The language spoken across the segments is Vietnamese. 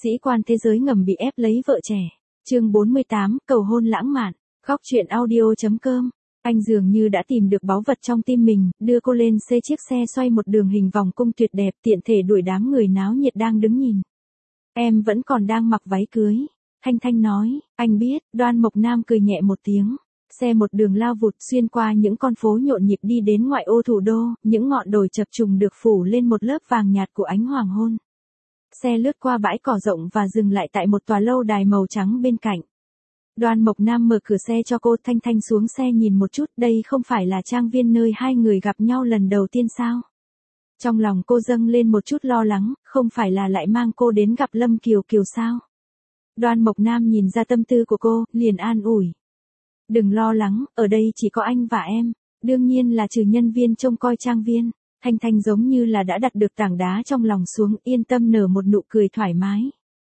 Sĩ quan thế giới ngầm bị ép lấy vợ trẻ. Chương 48, cầu hôn lãng mạn. Khóc chuyện audio.com. Anh dường như đã tìm được báu vật trong tim mình, đưa cô lên xe chiếc xe xoay một đường hình vòng cung tuyệt đẹp, tiện thể đuổi đám người náo nhiệt đang đứng nhìn. Em vẫn còn đang mặc váy cưới. Thanh Thanh nói, anh biết. Đoan Mộc Nam cười nhẹ một tiếng. Xe một đường lao vụt xuyên qua những con phố nhộn nhịp đi đến ngoại ô thủ đô, những ngọn đồi chập trùng được phủ lên một lớp vàng nhạt của ánh hoàng hôn. Xe lướt qua bãi cỏ rộng và dừng lại tại một tòa lâu đài màu trắng bên cạnh. Đoan Mộc Nam mở cửa xe cho cô. Thanh Thanh xuống xe nhìn một chút, đây không phải là trang viên nơi hai người gặp nhau lần đầu tiên sao? Trong lòng cô dâng lên một chút lo lắng, không phải là lại mang cô đến gặp Lâm Kiều Kiều sao? Đoan Mộc Nam nhìn ra tâm tư của cô, liền an ủi. Đừng lo lắng, ở đây chỉ có anh và em, đương nhiên là trừ nhân viên trông coi trang viên. Thanh Thanh giống như là đã đặt được tảng đá trong lòng xuống, yên tâm nở một nụ cười thoải mái.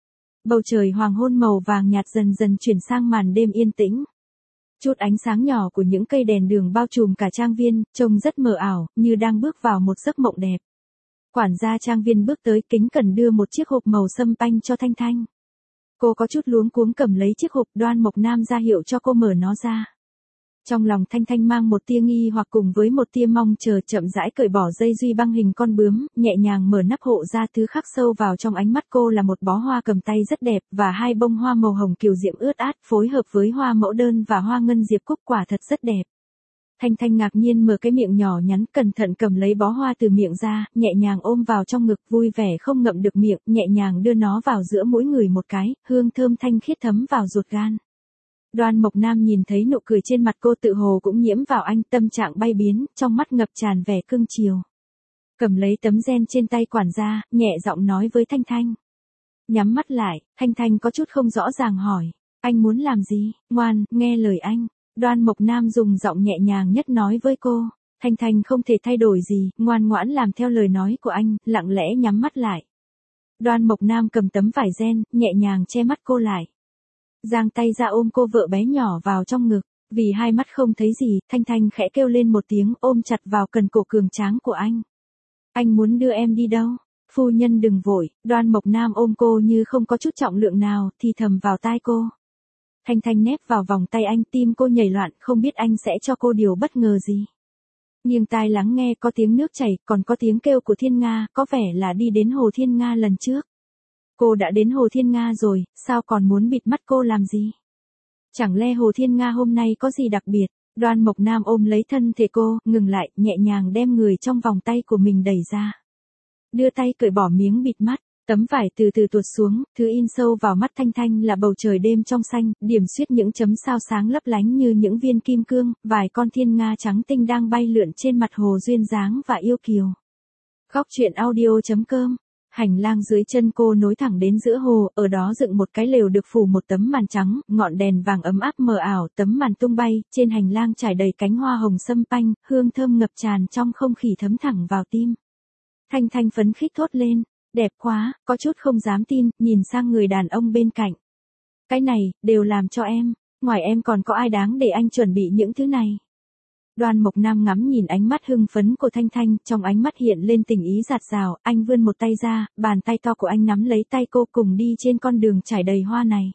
Bầu trời hoàng hôn màu vàng nhạt dần dần chuyển sang màn đêm yên tĩnh. Chút ánh sáng nhỏ của những cây đèn đường bao trùm cả trang viên, trông rất mờ ảo, như đang bước vào một giấc mộng đẹp. Quản gia trang viên bước tới, kính cẩn đưa một chiếc hộp màu sâm panh cho Thanh Thanh. Cô có chút luống cuống cầm lấy chiếc hộp. Đoan Mộc Nam ra hiệu cho cô mở nó ra. Trong lòng Thanh Thanh mang một tia nghi hoặc cùng với một tia mong chờ, chậm rãi cởi bỏ dây duy băng hình con bướm, nhẹ nhàng mở nắp hộ ra. Thứ khắc sâu vào trong ánh mắt cô là một bó hoa cầm tay rất đẹp, và hai bông hoa màu hồng kiều diễm ướt át, phối hợp với hoa mẫu đơn và hoa ngân diệp cúc, quả thật rất đẹp. Thanh Thanh ngạc nhiên mở cái miệng nhỏ nhắn, cẩn thận cầm lấy bó hoa từ miệng ra, nhẹ nhàng ôm vào trong ngực, vui vẻ không ngậm được miệng, nhẹ nhàng đưa nó vào giữa mỗi người một cái, hương thơm thanh khiết thấm vào ruột gan. Đoan Mộc Nam nhìn thấy nụ cười trên mặt cô, tự hồ cũng nhiễm vào anh, tâm trạng bay biến, trong mắt ngập tràn vẻ cưng chiều. Cầm lấy tấm gen trên tay quản gia, nhẹ giọng nói với Thanh Thanh. Nhắm mắt lại, Thanh Thanh có chút không rõ ràng hỏi, anh muốn làm gì? Ngoan, nghe lời anh. Đoan Mộc Nam dùng giọng nhẹ nhàng nhất nói với cô. Thanh Thanh không thể thay đổi gì, ngoan ngoãn làm theo lời nói của anh, lặng lẽ nhắm mắt lại. Đoan Mộc Nam cầm tấm vải ren, nhẹ nhàng che mắt cô lại. Giang tay ra ôm cô vợ bé nhỏ vào trong ngực. Vì hai mắt không thấy gì, Thanh Thanh khẽ kêu lên một tiếng, ôm chặt vào cần cổ cường tráng của anh. Anh muốn đưa em đi đâu? Phu nhân đừng vội. Đoan Mộc Nam ôm cô như không có chút trọng lượng nào, thì thầm vào tai cô. Thanh Thanh nép vào vòng tay anh, tim cô nhảy loạn, không biết anh sẽ cho cô điều bất ngờ gì. Nghiêng tai lắng nghe, có tiếng nước chảy, còn có tiếng kêu của Thiên Nga, có vẻ là đi đến Hồ Thiên Nga lần trước. Cô đã đến Hồ Thiên Nga rồi, sao còn muốn bịt mắt cô làm gì? Chẳng lẽ Hồ Thiên Nga hôm nay có gì đặc biệt? Đoan Mộc Nam ôm lấy thân thể cô, ngừng lại, nhẹ nhàng đem người trong vòng tay của mình đẩy ra. Đưa tay cởi bỏ miếng bịt mắt. Tấm vải từ từ tuột xuống, thứ in sâu vào mắt Thanh Thanh là bầu trời đêm trong xanh, điểm xuyết những chấm sao sáng lấp lánh như những viên kim cương, vài con thiên nga trắng tinh đang bay lượn trên mặt hồ duyên dáng và yêu kiều. Khóc chuyện audio.com. Hành lang dưới chân cô nối thẳng đến giữa hồ, ở đó dựng một cái lều được phủ một tấm màn trắng, ngọn đèn vàng ấm áp mờ ảo, tấm màn tung bay, trên hành lang trải đầy cánh hoa hồng sâm panh, hương thơm ngập tràn trong không khí thấm thẳng vào tim. Thanh Thanh phấn khích thốt lên. Đẹp quá, có chút không dám tin, nhìn sang người đàn ông bên cạnh. Cái này, đều làm cho em, ngoài em còn có ai đáng để anh chuẩn bị những thứ này. Đoan Mộc Nam ngắm nhìn ánh mắt hưng phấn của Thanh Thanh, trong ánh mắt hiện lên tình ý dạt dào, anh vươn một tay ra, bàn tay to của anh nắm lấy tay cô cùng đi trên con đường trải đầy hoa này.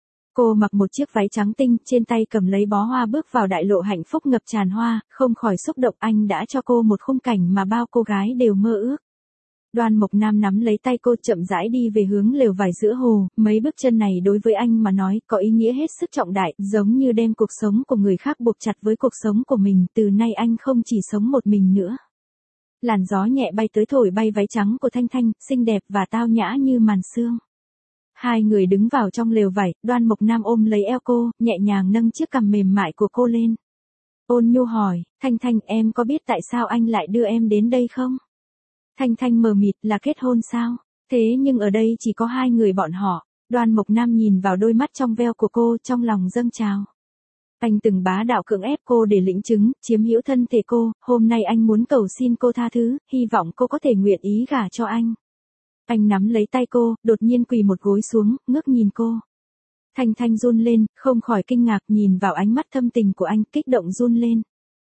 Cô mặc một chiếc váy trắng tinh, trên tay cầm lấy bó hoa bước vào đại lộ hạnh phúc ngập tràn hoa, không khỏi xúc động, anh đã cho cô một khung cảnh mà bao cô gái đều mơ ước. Đoan Mộc Nam nắm lấy tay cô chậm rãi đi về hướng lều vải giữa hồ, mấy bước chân này đối với anh mà nói có ý nghĩa hết sức trọng đại, giống như đem cuộc sống của người khác buộc chặt với cuộc sống của mình, từ nay anh không chỉ sống một mình nữa. Làn gió nhẹ bay tới thổi bay váy trắng của Thanh Thanh, xinh đẹp và tao nhã như màn sương. Hai người đứng vào trong lều vải, Đoan Mộc Nam ôm lấy eo cô, nhẹ nhàng nâng chiếc cằm mềm mại của cô lên. Ôn nhu hỏi, Thanh Thanh, em có biết tại sao anh lại đưa em đến đây không? Thanh Thanh mờ mịt, là kết hôn sao? Thế nhưng ở đây chỉ có hai người bọn họ. Đoan Mộc Nam nhìn vào đôi mắt trong veo của cô, trong lòng dâng trào. Anh từng bá đạo cưỡng ép cô để lĩnh chứng, chiếm hữu thân thể cô, hôm nay anh muốn cầu xin cô tha thứ, hy vọng cô có thể nguyện ý gả cho anh. Anh nắm lấy tay cô, đột nhiên quỳ một gối xuống, ngước nhìn cô. Thanh Thanh run lên, không khỏi kinh ngạc nhìn vào ánh mắt thâm tình của anh, kích động run lên.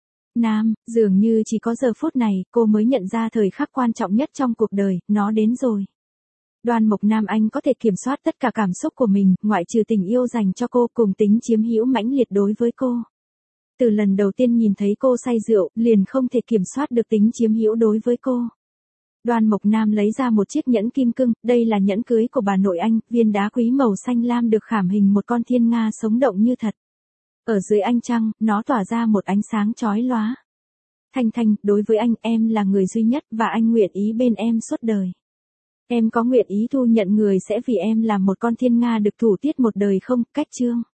Nam, dường như chỉ có giờ phút này, cô mới nhận ra thời khắc quan trọng nhất trong cuộc đời, nó đến rồi. Đoan Mộc Nam Anh có thể kiểm soát tất cả cảm xúc của mình, ngoại trừ tình yêu dành cho cô cùng tính chiếm hữu mãnh liệt đối với cô. Từ lần đầu tiên nhìn thấy cô say rượu, liền không thể kiểm soát được tính chiếm hữu đối với cô. Đoan Mộc Nam lấy ra một chiếc nhẫn kim cương, đây là nhẫn cưới của bà nội anh, viên đá quý màu xanh lam được khảm hình một con thiên nga sống động như thật. Ở dưới ánh trăng, nó tỏa ra một ánh sáng chói lóa. Thanh Thanh, đối với anh, em là người duy nhất và anh nguyện ý bên em suốt đời. Em có nguyện ý thu nhận người sẽ vì em làm một con thiên nga được thủ tiết một đời không? Cách chương.